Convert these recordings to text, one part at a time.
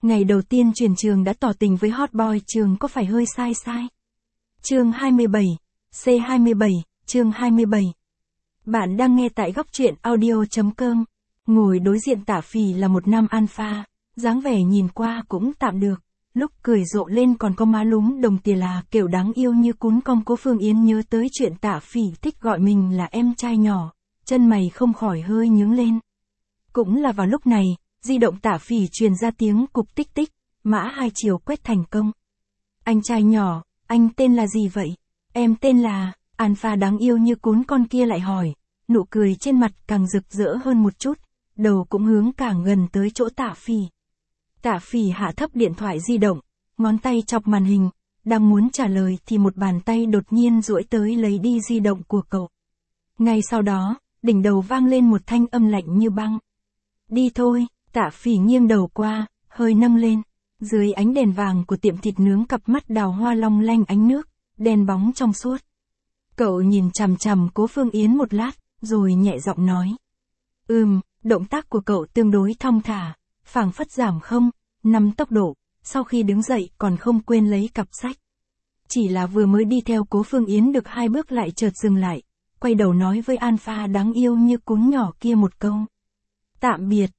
Ngày đầu tiên chuyển trường đã tỏ tình với hot boy trường có phải hơi sai sai? Chương 27, C27, chương 27. Bạn đang nghe tại góc truyện audio.com. Ngồi đối diện Tả Phỉ là một nam alpha, dáng vẻ nhìn qua cũng tạm được, lúc cười rộ lên còn có má lúm đồng tiền là kiểu đáng yêu như cún con. Cố Phương Yến nhớ tới chuyện Tả Phỉ thích gọi mình là em trai nhỏ, chân mày không khỏi hơi nhướng lên. Cũng là vào lúc này, di động Tả Phỉ truyền ra tiếng cục tích tích, mã 2 chiều quét thành công. Anh trai nhỏ, anh tên là gì vậy? Em tên là... Alpha đáng yêu như cún con kia lại hỏi, nụ cười trên mặt càng rực rỡ hơn một chút, đầu cũng hướng càng gần tới chỗ Tả Phỉ. Tả Phỉ hạ thấp điện thoại di động, ngón tay chọc màn hình, đang muốn trả lời thì một bàn tay đột nhiên duỗi tới lấy đi di động của cậu. Ngay sau đó, đỉnh đầu vang lên một thanh âm lạnh như băng. Đi thôi. Tả Phỉ nghiêng đầu qua, hơi nâng lên. Dưới ánh đèn vàng của tiệm thịt nướng cặp mắt đào hoa long lanh ánh nước, đen bóng trong suốt. Cậu nhìn chằm chằm Cố Phương Yến một lát, rồi nhẹ giọng nói. Động tác của cậu tương đối thong thả, phảng phất giảm 0,5 tốc độ, sau khi đứng dậy còn không quên lấy cặp sách. Chỉ là vừa mới đi theo Cố Phương Yến được 2 bước lại chợt dừng lại, quay đầu nói với Alpha đáng yêu như cún nhỏ kia một câu. Tạm biệt.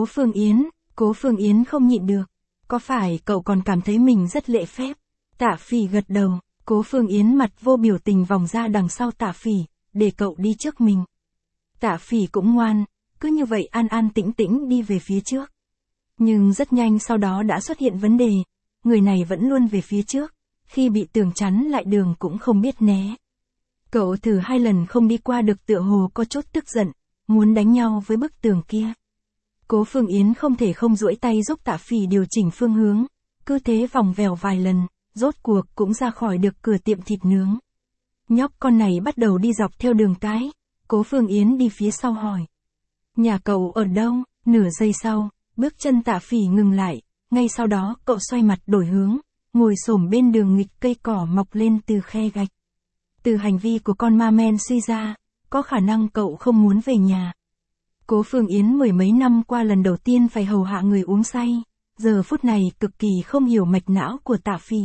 Cố Phương Yến không nhịn được. Có phải cậu còn cảm thấy mình rất lễ phép? Tả Phỉ gật đầu, Cố Phương Yến mặt vô biểu tình vòng ra đằng sau Tả Phỉ, để cậu đi trước mình. Tả Phỉ cũng ngoan, cứ như vậy an an tĩnh tĩnh đi về phía trước. Nhưng rất nhanh sau đó đã xuất hiện vấn đề, người này vẫn luôn về phía trước, khi bị tường chắn lại đường cũng không biết né. Cậu thử 2 lần không đi qua được tựa hồ có chút tức giận, muốn đánh nhau với bức tường kia. Cố Phương Yến không thể không duỗi tay giúp Tả Phỉ điều chỉnh phương hướng, cứ thế vòng vèo vài lần, rốt cuộc cũng ra khỏi được cửa tiệm thịt nướng. Nhóc con này bắt đầu đi dọc theo đường cái, Cố Phương Yến đi phía sau hỏi. Nhà cậu ở đâu? Nửa giây sau, bước chân Tả Phỉ ngừng lại, ngay sau đó cậu xoay mặt đổi hướng, ngồi xổm bên đường nghịch cây cỏ mọc lên từ khe gạch. Từ hành vi của con ma men suy ra, có khả năng cậu không muốn về nhà. Cố Phương Yến 10 mấy năm qua lần đầu tiên phải hầu hạ người uống say, giờ phút này cực kỳ không hiểu mạch não của Tả Phỉ.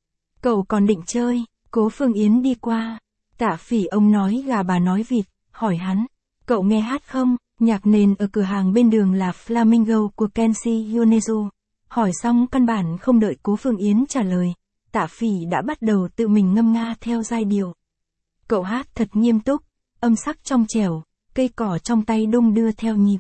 Cậu còn định chơi? Cố Phương Yến đi qua. Tả Phỉ ông nói gà bà nói vịt, hỏi hắn. Cậu nghe hát không? Nhạc nền ở cửa hàng bên đường là Flamingo của Kenshi Yonezu. Hỏi xong căn bản không đợi Cố Phương Yến trả lời, Tả Phỉ đã bắt đầu tự mình ngâm nga theo giai điệu. Cậu hát thật nghiêm túc, âm sắc trong trẻo, cây cỏ trong tay đung đưa theo nhịp.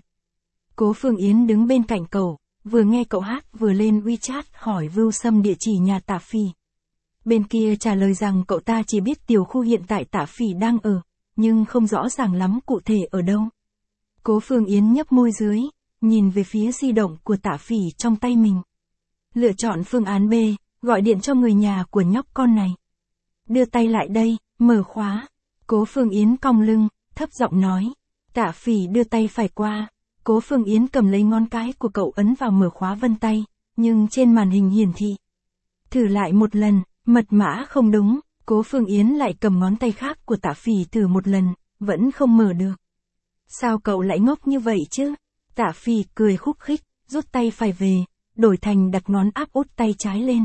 Cố Phương Yến đứng bên cạnh cậu, vừa nghe cậu hát vừa lên WeChat hỏi Vưu Sâm địa chỉ nhà Tả Phỉ. Bên kia trả lời rằng cậu ta chỉ biết tiểu khu hiện tại Tả Phỉ đang ở, nhưng không rõ ràng lắm cụ thể ở đâu. Cố Phương Yến nhấp môi dưới, nhìn về phía di động của Tả Phỉ trong tay mình. Lựa chọn phương án B, gọi điện cho người nhà của nhóc con này. Đưa tay lại đây, mở khóa. Cố Phương Yến cong lưng, thấp giọng nói. Tả Phỉ đưa tay phải qua, Cố Phương Yến cầm lấy ngón cái của cậu ấn vào mở khóa vân tay, nhưng trên màn hình hiển thị. Thử lại một lần, mật mã không đúng, Cố Phương Yến lại cầm ngón tay khác của Tả Phỉ thử một lần, vẫn không mở được. Sao cậu lại ngốc như vậy chứ? Tả Phỉ cười khúc khích, rút tay phải về, đổi thành đặt ngón áp út tay trái lên.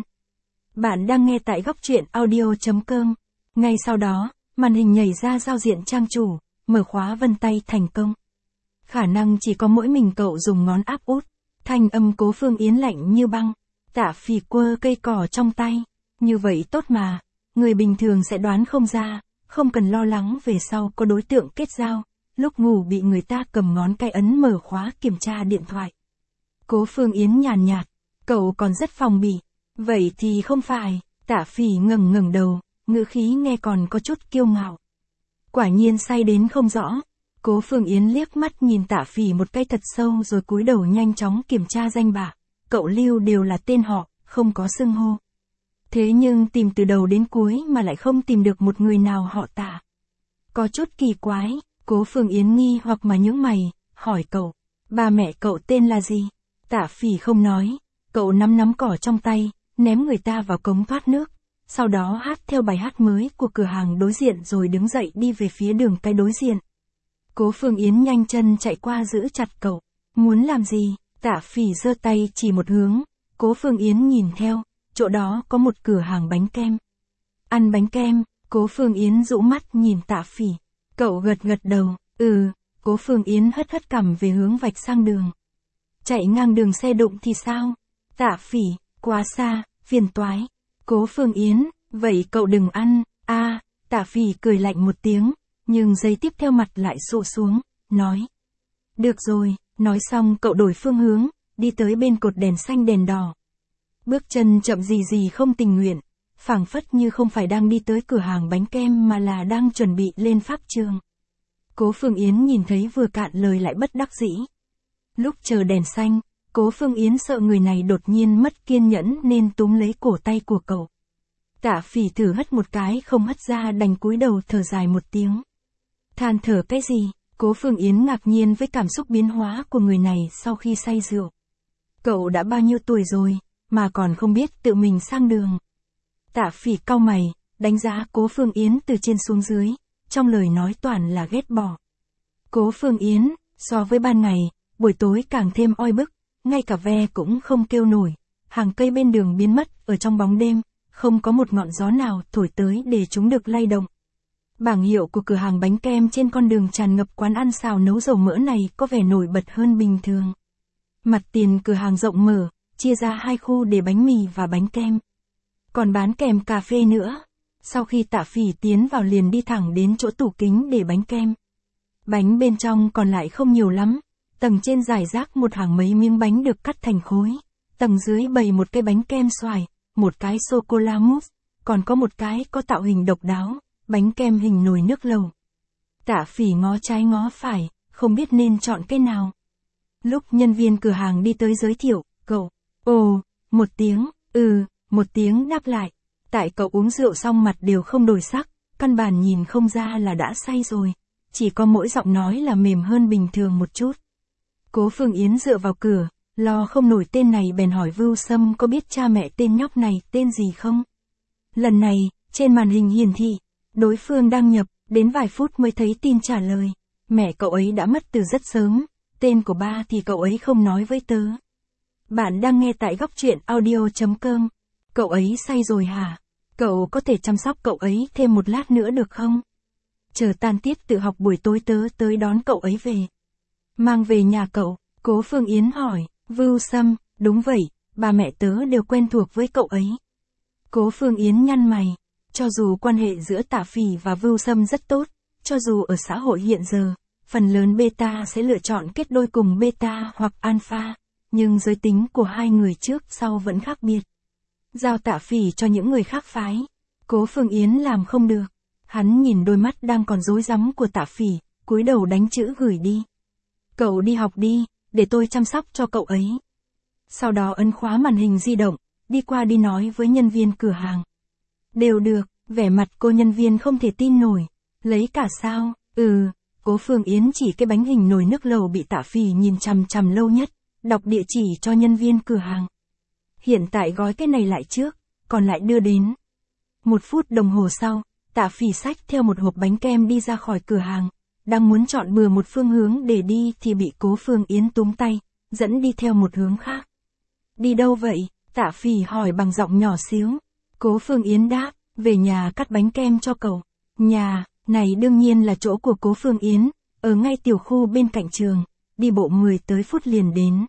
Bạn đang nghe tại góc truyện audio.com. Ngay sau đó, màn hình nhảy ra giao diện trang chủ. Mở khóa vân tay thành công. Khả năng chỉ có mỗi mình cậu dùng ngón áp út. Thanh âm Cố Phương Yến lạnh như băng. Tả Phỉ quơ cây cỏ trong tay. Như vậy tốt mà. Người bình thường sẽ đoán không ra. Không cần lo lắng về sau có đối tượng kết giao. Lúc ngủ bị người ta cầm ngón cái ấn mở khóa kiểm tra điện thoại. Cố Phương Yến nhàn nhạt. Cậu còn rất phòng bị. Vậy thì không phải. Tả Phỉ ngẩng đầu. Ngữ khí nghe còn có chút kiêu ngạo. Quả nhiên say đến không rõ. Cố Phương Yến liếc mắt nhìn Tả Phỉ một cái thật sâu rồi cúi đầu nhanh chóng kiểm tra danh bạ. Cậu lưu đều là tên họ, không có xưng hô. Thế nhưng tìm từ đầu đến cuối mà lại không tìm được một người nào họ Tả. Có chút kỳ quái, Cố Phương Yến nghi hoặc mà nhướng mày, hỏi cậu. Ba mẹ cậu tên là gì? Tả Phỉ không nói. Cậu nắm cỏ trong tay, ném người ta vào cống thoát nước. Sau đó hát theo bài hát mới của cửa hàng đối diện rồi đứng dậy đi về phía đường cái đối diện. Cố Phương Yến nhanh chân chạy qua giữ chặt cậu. Muốn làm gì? Tả Phỉ giơ tay chỉ một hướng. Cố Phương Yến nhìn theo, chỗ đó có một cửa hàng bánh kem. Ăn bánh kem, Cố Phương Yến rũ mắt nhìn Tạ Phỉ. Cậu gật gật đầu, Cố Phương Yến hất hất cằm về hướng vạch sang đường. Chạy ngang đường xe đụng thì sao? Tạ Phỉ, quá xa, phiền toái. Cố Phương Yến, vậy cậu đừng ăn, Tạ Phỉ cười lạnh một tiếng, nhưng giây tiếp theo mặt lại sụ xuống, nói. Được rồi, nói xong cậu đổi phương hướng, đi tới bên cột đèn xanh đèn đỏ. Bước chân chậm gì không tình nguyện, phảng phất như không phải đang đi tới cửa hàng bánh kem mà là đang chuẩn bị lên pháp trường. Cố Phương Yến nhìn thấy vừa cạn lời lại bất đắc dĩ. Lúc chờ đèn xanh, Cố Phương Yến sợ người này đột nhiên mất kiên nhẫn nên túm lấy cổ tay của cậu. Tạ Phỉ thử hất một cái không hất ra đành cúi đầu thở dài một tiếng. Than thở cái gì? Cố Phương Yến ngạc nhiên với cảm xúc biến hóa của người này sau khi say rượu. Cậu đã bao nhiêu tuổi rồi, mà còn không biết tự mình sang đường. Tạ Phỉ cau mày, đánh giá Cố Phương Yến từ trên xuống dưới, trong lời nói toàn là ghét bỏ. Cố Phương Yến, so với ban ngày, buổi tối càng thêm oi bức, ngay cả ve cũng không kêu nổi, hàng cây bên đường biến mất ở trong bóng đêm, không có một ngọn gió nào thổi tới để chúng được lay động. Bảng hiệu của cửa hàng bánh kem trên con đường tràn ngập quán ăn xào nấu dầu mỡ này có vẻ nổi bật hơn bình thường. Mặt tiền cửa hàng rộng mở, chia ra hai khu để bánh mì và bánh kem. Còn bán kèm cà phê nữa. Sau khi Tạ Phỉ tiến vào liền đi thẳng đến chỗ tủ kính để bánh kem. Bánh bên trong còn lại không nhiều lắm. Tầng trên rải rác một hàng mấy miếng bánh được cắt thành khối. Tầng dưới bày một cái bánh kem xoài, một cái sô-cô-la mousse, còn có một cái có tạo hình độc đáo, bánh kem hình nồi nước lẩu. Tạ Phỉ ngó trái ngó phải, không biết nên chọn cái nào. Lúc nhân viên cửa hàng đi tới giới thiệu, cậu, một tiếng, một tiếng đáp lại. Tại cậu uống rượu xong mặt đều không đổi sắc, căn bản nhìn không ra là đã say rồi, chỉ có mỗi giọng nói là mềm hơn bình thường một chút. Cố Phương Yến dựa vào cửa, lo không nổi tên này bèn hỏi Vưu Sâm có biết cha mẹ tên nhóc này tên gì không. Lần này, trên màn hình hiển thị, đối phương đăng nhập, đến vài phút mới thấy tin trả lời. Mẹ cậu ấy đã mất từ rất sớm, tên của ba thì cậu ấy không nói với tớ. Bạn đang nghe tại góc truyện audio.com. Cậu ấy say rồi hả? Cậu có thể chăm sóc cậu ấy thêm một lát nữa được không? Chờ tan tiết tự học buổi tối tớ tới đón cậu ấy về. Mang về nhà cậu, Cố Phương Yến hỏi. Vưu Sâm, đúng vậy, ba mẹ tớ đều quen thuộc với cậu ấy. Cố Phương Yến nhăn mày. Cho dù quan hệ giữa Tạ Phỉ và Vưu Sâm rất tốt, cho dù ở xã hội hiện giờ, phần lớn beta sẽ lựa chọn kết đôi cùng beta hoặc alpha, nhưng giới tính của hai người trước sau vẫn khác biệt. Giao Tạ Phỉ cho những người khác phái. Cố Phương Yến làm không được. Hắn nhìn đôi mắt đang còn rối rắm của Tạ Phỉ, cúi đầu đánh chữ gửi đi. Cậu đi học đi, để tôi chăm sóc cho cậu ấy. Sau đó ấn khóa màn hình di động, đi qua đi nói với nhân viên cửa hàng. Đều được, vẻ mặt cô nhân viên không thể tin nổi. Lấy cả sao? Cố Phương Yến chỉ cái bánh hình nồi nước lẩu bị Tạ Phỉ nhìn chằm chằm lâu nhất, đọc địa chỉ cho nhân viên cửa hàng. Hiện tại gói cái này lại trước, còn lại đưa đến. 1 phút đồng hồ sau, Tạ Phỉ xách theo một hộp bánh kem đi ra khỏi cửa hàng, đang muốn chọn bừa một phương hướng để đi thì bị Cố Phương Yến túm tay, dẫn đi theo một hướng khác. Đi đâu vậy? Tạ Phỉ hỏi bằng giọng nhỏ xíu. Cố Phương Yến đáp, về nhà cắt bánh kem cho cậu. Nhà, này đương nhiên là chỗ của Cố Phương Yến, ở ngay tiểu khu bên cạnh trường, đi bộ 10 tới phút liền đến.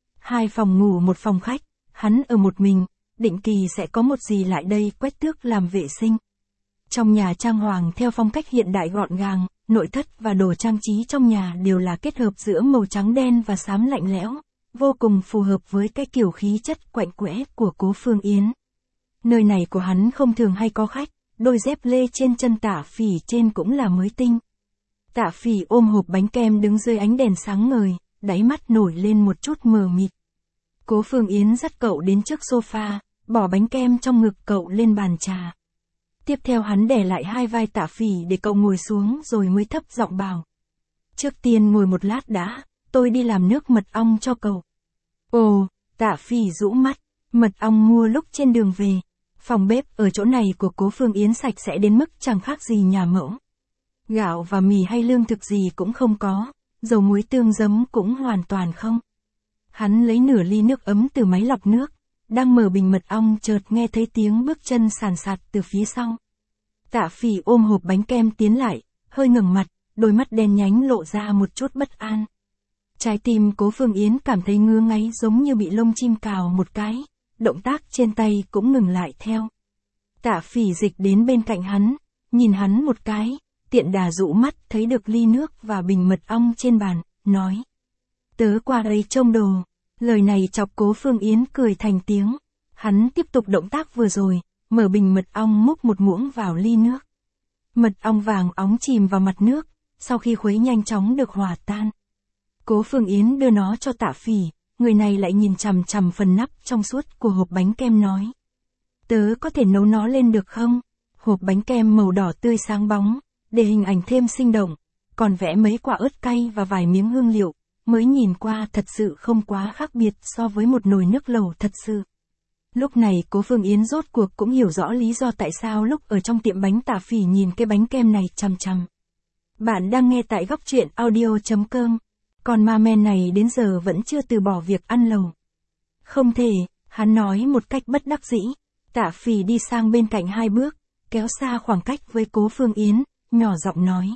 2 phòng ngủ 1 phòng khách, hắn ở một mình, định kỳ sẽ có một dì lại đây quét tước làm vệ sinh. Trong nhà trang hoàng theo phong cách hiện đại gọn gàng, nội thất và đồ trang trí trong nhà đều là kết hợp giữa màu trắng đen và xám lạnh lẽo, vô cùng phù hợp với cái kiểu khí chất quạnh quẽ của Cố Phương Yến. Nơi này của hắn không thường hay có khách, đôi dép lê trên chân Tạ Phỉ trên cũng là mới tinh. Tạ Phỉ ôm hộp bánh kem đứng dưới ánh đèn sáng ngời, đáy mắt nổi lên một chút mờ mịt. Cố Phương Yến dắt cậu đến trước sofa, bỏ bánh kem trong ngực cậu lên bàn trà. Tiếp theo hắn đè lại hai vai Tạ Phỉ để cậu ngồi xuống rồi mới thấp giọng bảo. Trước tiên ngồi một lát đã, tôi đi làm nước mật ong cho cậu. Ồ, Tạ Phỉ rũ mắt, mật ong mua lúc trên đường về. Phòng bếp ở chỗ này của Cố Phương Yến sạch sẽ đến mức chẳng khác gì nhà mẫu. Gạo và mì hay lương thực gì cũng không có, dầu muối tương giấm cũng hoàn toàn không. Hắn lấy nửa ly nước ấm từ máy lọc nước, đang mở bình mật ong chợt nghe thấy tiếng bước chân sàn sạt từ phía sau. Tạ Phỉ ôm hộp bánh kem tiến lại, hơi ngẩng mặt, đôi mắt đen nhánh lộ ra một chút bất an. Trái tim Cố Phương Yến cảm thấy ngứa ngáy giống như bị lông chim cào một cái, động tác trên tay cũng ngừng lại theo. Tạ Phỉ dịch đến bên cạnh hắn, nhìn hắn một cái, tiện đà dụ mắt thấy được ly nước và bình mật ong trên bàn, nói. Tớ qua đây trông đồ. Lời này chọc Cố Phương Yến cười thành tiếng. Hắn tiếp tục động tác vừa rồi, mở bình mật ong múc một muỗng vào ly nước. Mật ong vàng óng chìm vào mặt nước, sau khi khuấy nhanh chóng được hòa tan. Cố Phương Yến đưa nó cho Tạ Phỉ, người này lại nhìn chằm chằm phần nắp trong suốt của hộp bánh kem nói. Tớ có thể nấu nó lên được không? Hộp bánh kem màu đỏ tươi sáng bóng, để hình ảnh thêm sinh động, còn vẽ mấy quả ớt cay và vài miếng hương liệu, mới nhìn qua thật sự không quá khác biệt so với một nồi nước lẩu thật sự. Lúc này Cố Phương Yến rốt cuộc cũng hiểu rõ lý do tại sao lúc ở trong tiệm bánh Tạ Phỉ nhìn cái bánh kem này chằm chằm. Bạn đang nghe tại góc truyện audio.com. Còn ma men này đến giờ vẫn chưa từ bỏ việc ăn lẩu. Không thể, hắn nói một cách bất đắc dĩ. Tạ Phỉ đi sang bên cạnh 2 bước, kéo xa khoảng cách với Cố Phương Yến, nhỏ giọng nói.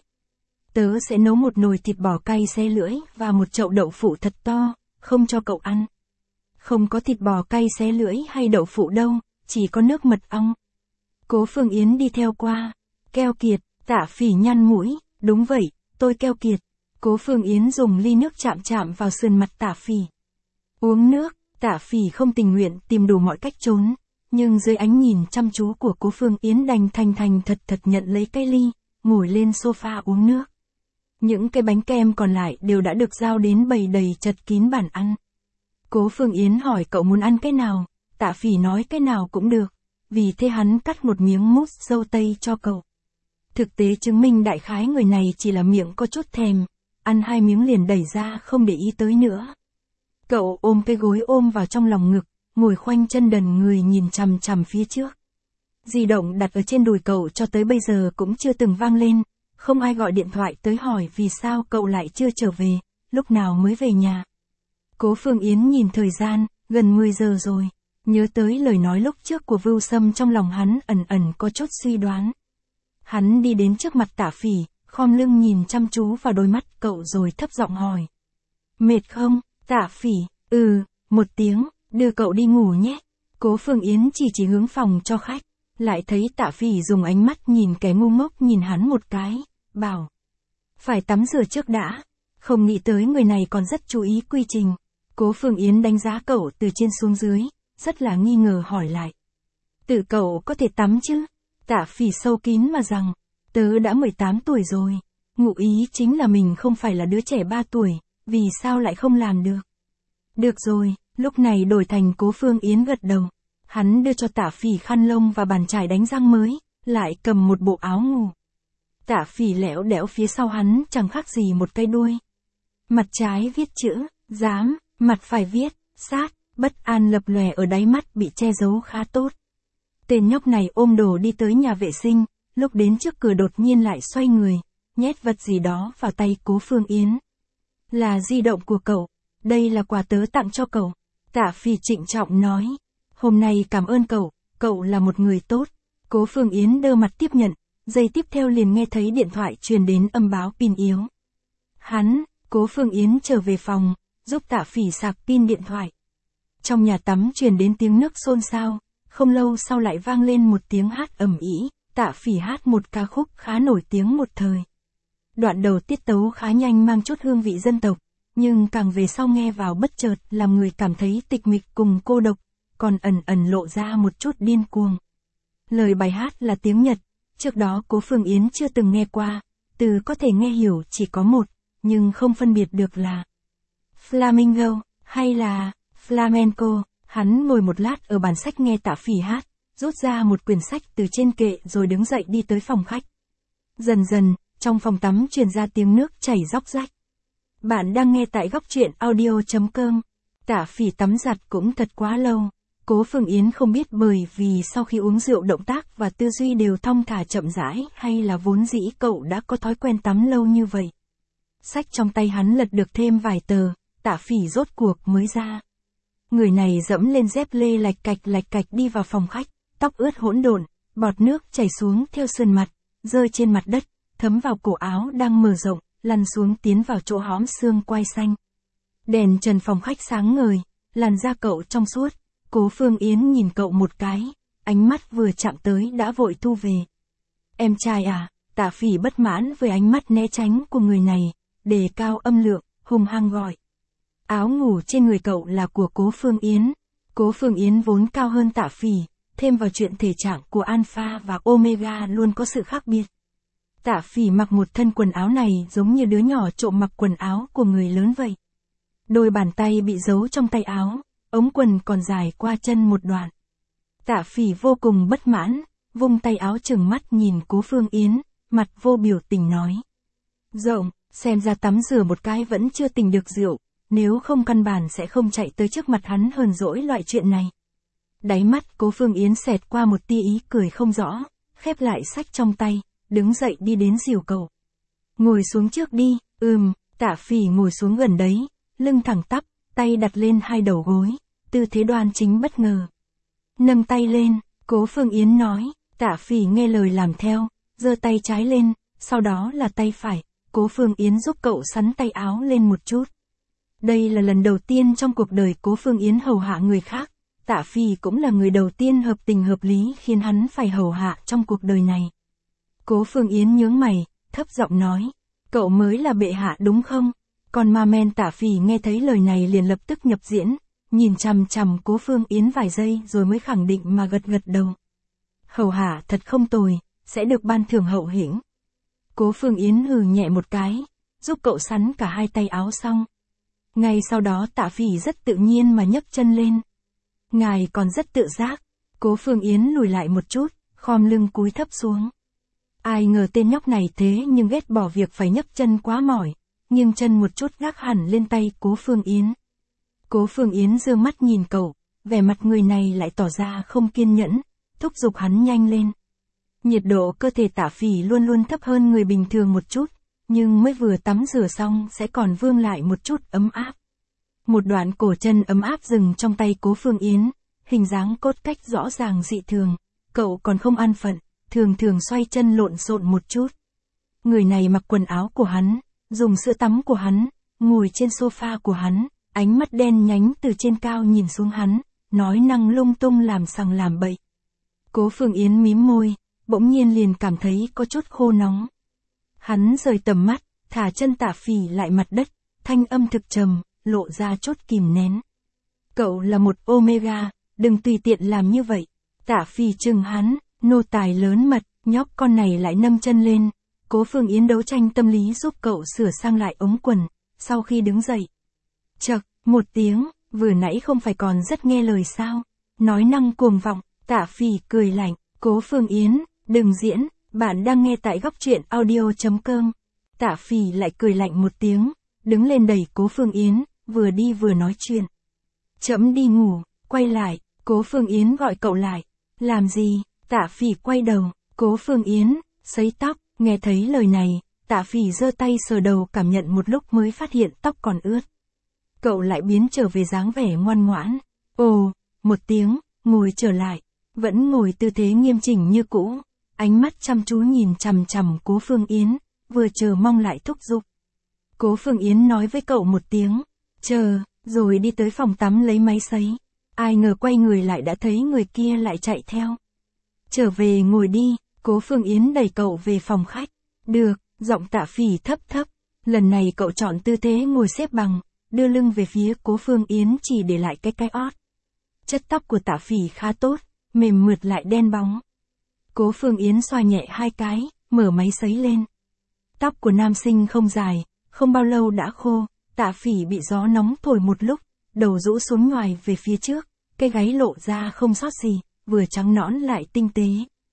Tớ sẽ nấu một nồi thịt bò cay xé lưỡi và một chậu đậu phụ thật to, không cho cậu ăn. Không có thịt bò cay xé lưỡi hay đậu phụ đâu, chỉ có nước mật ong. Cố Phương Yến đi theo qua. Keo kiệt, Tạ Phỉ nhăn mũi, đúng vậy, tôi keo kiệt. Cố Phương Yến dùng ly nước chạm chạm vào sườn mặt Tạ Phỉ. Uống nước, Tạ Phỉ không tình nguyện tìm đủ mọi cách trốn, nhưng dưới ánh nhìn chăm chú của Cố Phương Yến đành thành thật nhận lấy cái ly, ngồi lên sofa uống nước. Những cái bánh kem còn lại đều đã được giao đến bày đầy chật kín bàn ăn. Cố Phương Yến hỏi cậu muốn ăn cái nào, Tạ Phỉ nói cái nào cũng được, vì thế hắn cắt một miếng mousse dâu tây cho cậu. Thực tế chứng minh đại khái người này chỉ là miệng có chút thèm, ăn 2 miếng liền đẩy ra không để ý tới nữa. Cậu ôm cái gối ôm vào trong lòng ngực, ngồi khoanh chân đần người nhìn chằm chằm phía trước. Di động đặt ở trên đùi cậu cho tới bây giờ cũng chưa từng vang lên, không ai gọi điện thoại tới hỏi vì sao cậu lại chưa trở về, lúc nào mới về nhà. Cố Phương Yến nhìn thời gian, gần 10 giờ rồi, nhớ tới lời nói lúc trước của Vưu Sâm trong lòng hắn ẩn có chút suy đoán. Hắn đi đến trước mặt Tạ Phỉ, khom lưng nhìn chăm chú vào đôi mắt cậu rồi thấp giọng hỏi. Mệt không, Tạ Phỉ, một tiếng, đưa cậu đi ngủ nhé. Cố Phương Yến chỉ hướng phòng cho khách, lại thấy Tạ Phỉ dùng ánh mắt nhìn kẻ ngu ngốc nhìn hắn một cái, bảo. Phải tắm rửa trước đã, không nghĩ tới người này còn rất chú ý quy trình. Cố Phương Yến đánh giá cậu từ trên xuống dưới, rất là nghi ngờ hỏi lại. Tự cậu có thể tắm chứ? Tạ Phỉ sâu kín mà rằng, tớ đã 18 tuổi rồi, ngụ ý chính là mình không phải là đứa trẻ 3 tuổi, vì sao lại không làm được? Được rồi, lúc này đổi thành Cố Phương Yến gật đầu. Hắn đưa cho Tạ Phỉ khăn lông và bàn chải đánh răng mới, lại cầm một bộ áo ngủ. Tạ Phỉ lẻo đẻo phía sau hắn chẳng khác gì một cây đuôi. Mặt trái viết chữ, dám, mặt phải viết, sát, bất an lập lòe ở đáy mắt bị che giấu khá tốt. Tên nhóc này ôm đồ đi tới nhà vệ sinh, lúc đến trước cửa đột nhiên lại xoay người, nhét vật gì đó vào tay Cố Phương Yến. Là di động của cậu, đây là quà tớ tặng cho cậu. Tạ Phỉ trịnh trọng nói. Hôm nay cảm ơn cậu là một người tốt. Cố Phương Yến đơ mặt tiếp nhận, giây tiếp theo liền nghe thấy điện thoại truyền đến âm báo pin yếu. Cố Phương Yến trở về phòng, giúp Tạ Phỉ sạc pin điện thoại. Trong nhà tắm truyền đến tiếng nước xôn xao, không lâu sau lại vang lên một tiếng hát ầm ĩ. Tạ Phỉ hát một ca khúc khá nổi tiếng một thời. Đoạn đầu tiết tấu khá nhanh mang chút hương vị dân tộc, nhưng càng về sau nghe vào bất chợt làm người cảm thấy tịch mịch cùng cô độc, còn ẩn lộ ra một chút điên cuồng. Lời bài hát là tiếng Nhật, trước đó Cố Phương Yến chưa từng nghe qua, từ có thể nghe hiểu chỉ có một, nhưng không phân biệt được là Flamingo hay là Flamenco. Hắn ngồi một lát ở bàn sách nghe Tạ Phỉ hát, rút ra một quyển sách từ trên kệ rồi đứng dậy đi tới phòng khách. Dần dần, trong phòng tắm truyền ra tiếng nước chảy róc rách. Bạn đang nghe tại góc truyện audio.com. Tạ Phỉ tắm giặt cũng thật quá lâu. Cố Phương Yến không biết bởi vì sau khi uống rượu động tác và tư duy đều thong thả chậm rãi hay là vốn dĩ cậu đã có thói quen tắm lâu như vậy. Sách trong tay hắn lật được thêm vài tờ, Tạ Phỉ rốt cuộc mới ra. Người này dẫm lên dép lê lạch cạch đi vào phòng khách, tóc ướt hỗn độn, bọt nước chảy xuống theo sườn mặt, rơi trên mặt đất, thấm vào cổ áo đang mở rộng, lăn xuống tiến vào chỗ hõm xương quai xanh. Đèn trần phòng khách sáng ngời, làn da cậu trong suốt, Cố Phương Yến nhìn cậu một cái, ánh mắt vừa chạm tới đã vội thu về. Em trai à, Tạ Phỉ bất mãn với ánh mắt né tránh của người này, đề cao âm lượng, hung hăng gọi. Áo ngủ trên người cậu là của Cố Phương Yến. Cố Phương Yến vốn cao hơn Tạ Phỉ, thêm vào chuyện thể trạng của Alpha và Omega luôn có sự khác biệt. Tạ Phỉ mặc một thân quần áo này giống như đứa nhỏ trộm mặc quần áo của người lớn vậy. Đôi bàn tay bị giấu trong tay áo, ống quần còn dài qua chân một đoạn. Tạ Phỉ vô cùng bất mãn, vung tay áo trừng mắt nhìn Cố Phương Yến, mặt vô biểu tình nói. Rộng, xem ra tắm rửa một cái vẫn chưa tỉnh được rượu, nếu không căn bản sẽ không chạy tới trước mặt hắn hờn dỗi loại chuyện này. Đáy mắt Cố Phương Yến xẹt qua một tia ý cười không rõ, khép lại sách trong tay, đứng dậy đi đến dìu cậu. Ngồi xuống trước đi, Tạ Phỉ ngồi xuống gần đấy, lưng thẳng tắp, tay đặt lên hai đầu gối, tư thế đoan chính bất ngờ. Nâng tay lên, Cố Phương Yến nói, Tạ Phỉ nghe lời làm theo, giơ tay trái lên, sau đó là tay phải, Cố Phương Yến giúp cậu sắn tay áo lên một chút. Đây là lần đầu tiên trong cuộc đời Cố Phương Yến hầu hạ người khác, Tạ Phỉ cũng là người đầu tiên hợp tình hợp lý khiến hắn phải hầu hạ trong cuộc đời này. Cố Phương Yến nhướng mày, thấp giọng nói, cậu mới là bệ hạ đúng không? Còn ma men Tạ Phỉ nghe thấy lời này liền lập tức nhập diễn, nhìn chằm chằm Cố Phương Yến vài giây rồi mới khẳng định mà gật gật đầu. Hầu hạ thật không tồi, sẽ được ban thưởng hậu hĩnh. Cố Phương Yến hừ nhẹ một cái, giúp cậu sắn cả hai tay áo xong. Ngay sau đó Tạ Phỉ rất tự nhiên mà nhấc chân lên. Ngài còn rất tự giác. Cố Phương Yến lùi lại một chút, khom lưng cúi thấp xuống. Ai ngờ tên nhóc này thế nhưng ghét bỏ việc phải nhấc chân quá mỏi, nghiêng chân một chút gác hẳn lên tay Cố Phương Yến. Cố Phương Yến giơ mắt nhìn cậu, vẻ mặt người này lại tỏ ra không kiên nhẫn, thúc giục hắn nhanh lên. Nhiệt độ cơ thể Tạ Phỉ luôn luôn thấp hơn người bình thường một chút, nhưng mới vừa tắm rửa xong sẽ còn vương lại một chút ấm áp. Một đoạn cổ chân ấm áp dừng trong tay Cố Phương Yến, hình dáng cốt cách rõ ràng dị thường, cậu còn không an phận, thường thường xoay chân lộn xộn một chút. Người này mặc quần áo của hắn, dùng sữa tắm của hắn, ngồi trên sofa của hắn, ánh mắt đen nhánh từ trên cao nhìn xuống hắn, nói năng lung tung làm sằng làm bậy. Cố Phương Yến mím môi, bỗng nhiên liền cảm thấy có chút khô nóng. Hắn rời tầm mắt, thả chân Tạ Phỉ lại mặt đất, thanh âm thực trầm, lộ ra chút kìm nén. Cậu là một Omega, đừng tùy tiện làm như vậy. Tạ Phỉ chừng hắn, nô tài lớn mật, nhóc con này lại nâng chân lên. Cố Phương Yến đấu tranh tâm lý giúp cậu sửa sang lại ống quần, sau khi đứng dậy. Chậc, một tiếng, vừa nãy không phải còn rất nghe lời sao? Nói năng cuồng vọng, Tạ Phỉ cười lạnh, Cố Phương Yến, đừng diễn, bạn đang nghe tại góc truyện audio.com. Tạ Phỉ lại cười lạnh một tiếng, đứng lên đẩy Cố Phương Yến, vừa đi vừa nói chuyện. Chấm đi ngủ, quay lại, Cố Phương Yến gọi cậu lại. Làm gì? Tạ Phỉ quay đầu, Cố Phương Yến, sấy tóc, nghe thấy lời này, Tạ Phỉ giơ tay sờ đầu cảm nhận một lúc mới phát hiện tóc còn ướt. Cậu lại biến trở về dáng vẻ ngoan ngoãn. Ồ, một tiếng, ngồi trở lại, vẫn ngồi tư thế nghiêm chỉnh như cũ, ánh mắt chăm chú nhìn chằm chằm Cố Phương Yến, vừa chờ mong lại thúc giục. Cố Phương Yến nói với cậu một tiếng, chờ, rồi đi tới phòng tắm lấy máy sấy. Ai ngờ quay người lại đã thấy người kia lại chạy theo. Trở về ngồi đi, Cố Phương Yến đẩy cậu về phòng khách. Được, giọng Tạ Phỉ thấp thấp. Lần này cậu chọn tư thế ngồi xếp bằng, đưa lưng về phía Cố Phương Yến chỉ để lại cái ót. Chất tóc của Tạ Phỉ khá tốt, mềm mượt lại đen bóng. Cố Phương Yến xoa nhẹ hai cái, mở máy sấy lên. Tóc của nam sinh không dài, không bao lâu đã khô, Tạ Phỉ bị gió nóng thổi một lúc, đầu rũ xuống ngoài về phía trước, cái gáy lộ ra không sót gì, vừa trắng nõn lại tinh tế.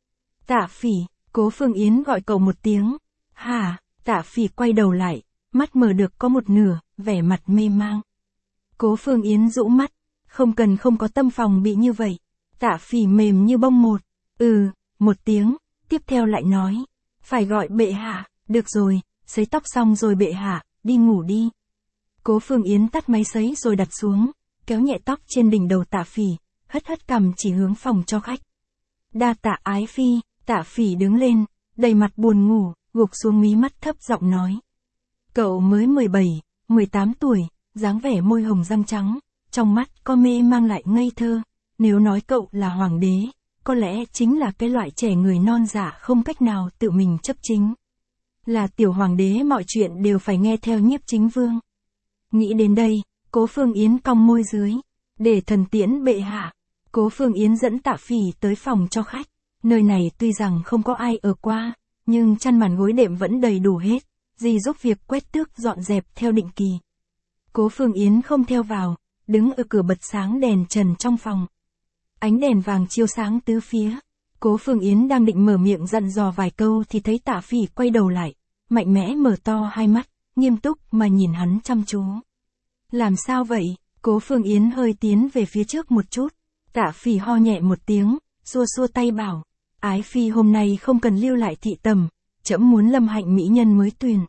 Tạ Phỉ, Cố Phương Yến gọi cậu một tiếng. Hả? Tạ Phỉ quay đầu lại, mắt mở được có một nửa, vẻ mặt mê mang. Cố Phương Yến rũ mắt, không có tâm phòng bị như vậy. Tạ Phỉ mềm như bông một. Một tiếng, tiếp theo lại nói. Phải gọi bệ hạ, được rồi, sấy tóc xong rồi bệ hạ, đi ngủ đi. Cố Phương Yến tắt máy sấy rồi đặt xuống, kéo nhẹ tóc trên đỉnh đầu Tạ Phỉ, hất hất cằm chỉ hướng phòng cho khách. Đa tạ ái phi, Tạ Phỉ đứng lên, đầy mặt buồn ngủ, gục xuống mí mắt thấp giọng nói. Cậu mới 17, 18 tuổi, dáng vẻ môi hồng răng trắng, trong mắt có mê mang lại ngây thơ. Nếu nói cậu là hoàng đế, có lẽ chính là cái loại trẻ người non dạ không cách nào tự mình chấp chính. Là tiểu hoàng đế mọi chuyện đều phải nghe theo Nhiếp Chính Vương. Nghĩ đến đây, Cố Phương Yến cong môi dưới. Để thần tiễn bệ hạ. Cố Phương Yến dẫn Tạ Phỉ tới phòng cho khách. Nơi này tuy rằng không có ai ở qua, nhưng chăn màn gối đệm vẫn đầy đủ hết. Dì giúp việc quét tước dọn dẹp theo định kỳ. Cố Phương Yến không theo vào, đứng ở cửa bật sáng đèn trần trong phòng. Ánh đèn vàng chiếu sáng tứ phía. Cố Phương Yến đang định mở miệng dặn dò vài câu thì thấy Tạ Phỉ quay đầu lại, mạnh mẽ mở to hai mắt, nghiêm túc mà nhìn hắn chăm chú. Làm sao vậy? Cố Phương Yến hơi tiến về phía trước một chút. Tạ Phỉ ho nhẹ một tiếng, xua xua tay bảo. Ái phi hôm nay không cần lưu lại thị tầm, trẫm muốn lâm hạnh mỹ nhân mới tuyển.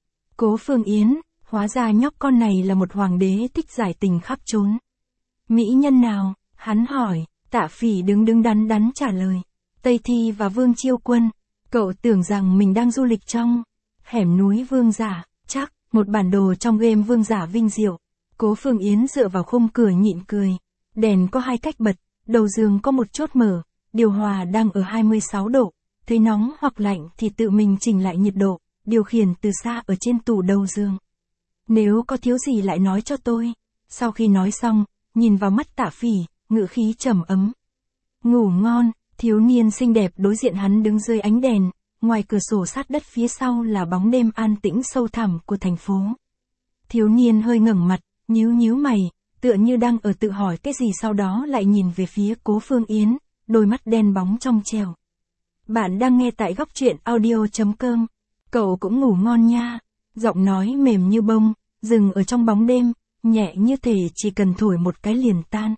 Cố Phương Yến, hóa ra nhóc con này là một hoàng đế thích giải tình khắp trốn. Mỹ nhân nào? Hắn hỏi. Tạ Phỉ đứng đắn đắn trả lời. Tây Thi và Vương Chiêu Quân. Cậu tưởng rằng mình đang du lịch trong hẻm núi Vương Giả, chắc, một bản đồ trong game Vương Giả vinh diệu. Cố Phương Yến dựa vào khung cửa nhịn cười. Đèn có hai cách bật, đầu giường có một chốt mở, điều hòa đang ở 26 độ. Thấy nóng hoặc lạnh thì tự mình chỉnh lại nhiệt độ, điều khiển từ xa ở trên tủ đầu giường. Nếu có thiếu gì lại nói cho tôi. Sau khi nói xong, nhìn vào mắt Tạ Phỉ, ngữ khí trầm ấm. Ngủ ngon. Thiếu niên xinh đẹp đối diện hắn đứng dưới ánh đèn, ngoài cửa sổ sát đất phía sau là bóng đêm an tĩnh sâu thẳm của thành phố. Thiếu niên hơi ngẩng mặt, nhíu mày, tựa như đang ở tự hỏi cái gì, sau đó lại nhìn về phía Cố Phương Yến, đôi mắt đen bóng trong trẻo. Bạn đang nghe tại góc truyện audio.com. Cậu cũng ngủ ngon nha. Giọng nói mềm như bông, dừng ở trong bóng đêm, nhẹ như thể chỉ cần thổi một cái liền tan.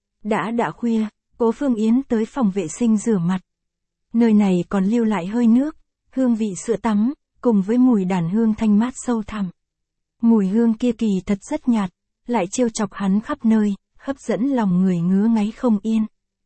Đã khuya. Cố Phương Yến tới phòng vệ sinh rửa mặt. Nơi này còn lưu lại hơi nước, hương vị sữa tắm, cùng với mùi đàn hương thanh mát sâu thẳm. Mùi hương kia kỳ thật rất nhạt, lại trêu chọc hắn khắp nơi, hấp dẫn lòng người ngứa ngáy không yên.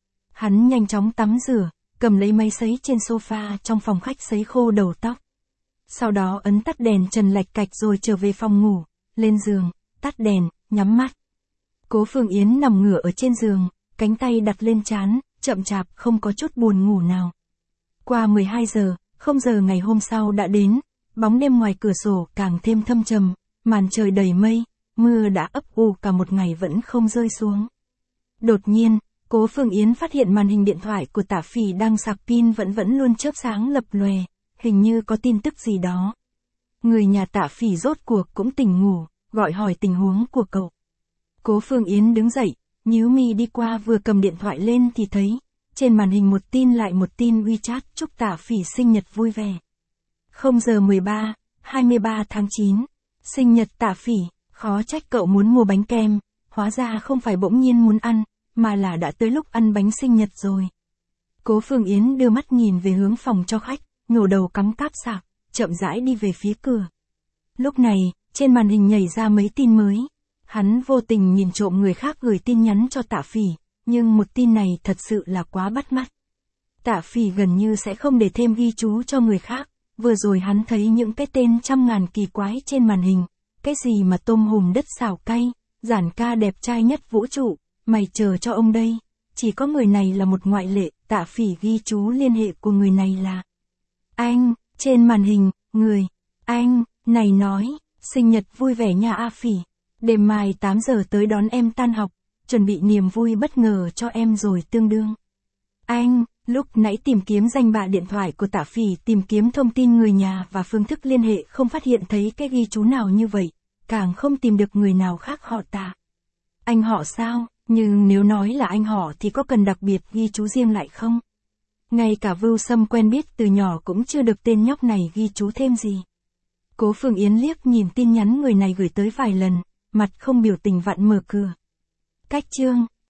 Hắn nhanh chóng tắm rửa, cầm lấy máy sấy trên sofa trong phòng khách sấy khô đầu tóc. Sau đó ấn tắt đèn trần lạch cạch rồi trở về phòng ngủ, lên giường, tắt đèn, nhắm mắt. Cố Phương Yến nằm ngửa ở trên giường, cánh tay đặt lên trán, chậm chạp không có chút buồn ngủ nào. Qua 12 giờ, 0 giờ ngày hôm sau đã đến, bóng đêm ngoài cửa sổ càng thêm thâm trầm, màn trời đầy mây, mưa đã ấp ủ cả một ngày vẫn không rơi xuống. Đột nhiên, Cố Phương Yến phát hiện màn hình điện thoại của Tạ Phỉ đang sạc pin vẫn luôn chớp sáng lập lòe, hình như có tin tức gì đó. Người nhà Tạ Phỉ rốt cuộc cũng tỉnh ngủ, gọi hỏi tình huống của cậu. Cố Phương Yến đứng dậy, nhíu mi đi qua, vừa cầm điện thoại lên thì thấy, trên màn hình một tin lại một tin WeChat chúc Tạ Phỉ sinh nhật vui vẻ. 0 giờ 13, 23 tháng 9, sinh nhật Tạ Phỉ, khó trách cậu muốn mua bánh kem, hóa ra không phải bỗng nhiên muốn ăn, mà là đã tới lúc ăn bánh sinh nhật rồi. Cố Phương Yến đưa mắt nhìn về hướng phòng cho khách, ngẩng đầu cắm cáp sạc, chậm rãi đi về phía cửa. Lúc này, trên màn hình nhảy ra mấy tin mới. Hắn vô tình nhìn trộm người khác gửi tin nhắn cho Tạ Phỉ, nhưng một tin này thật sự là quá bắt mắt. Tạ Phỉ gần như sẽ không để thêm ghi chú cho người khác, vừa rồi hắn thấy những cái tên trăm ngàn kỳ quái trên màn hình, cái gì mà tôm hùm đất xào cay, giản ca đẹp trai nhất vũ trụ, mày chờ cho ông đây, chỉ có người này là một ngoại lệ. Tạ Phỉ ghi chú liên hệ của người này là anh, trên màn hình, người anh này nói, sinh nhật vui vẻ nha A Phỉ. Đêm mai 8 giờ tới đón em tan học, chuẩn bị niềm vui bất ngờ cho em rồi tương đương. Anh, lúc nãy tìm kiếm danh bạ điện thoại của Tạ Phỉ, tìm kiếm thông tin người nhà và phương thức liên hệ, không phát hiện thấy cái ghi chú nào như vậy, càng không tìm được người nào khác họ Tạ. Anh họ sao? Nhưng nếu nói là anh họ thì có cần đặc biệt ghi chú riêng lại không? Ngay cả Vưu Sâm quen biết từ nhỏ cũng chưa được tên nhóc này ghi chú thêm gì. Cố Phương Yến liếc nhìn tin nhắn người này gửi tới vài lần, mặt không biểu tình vặn mở cửa. Cách chương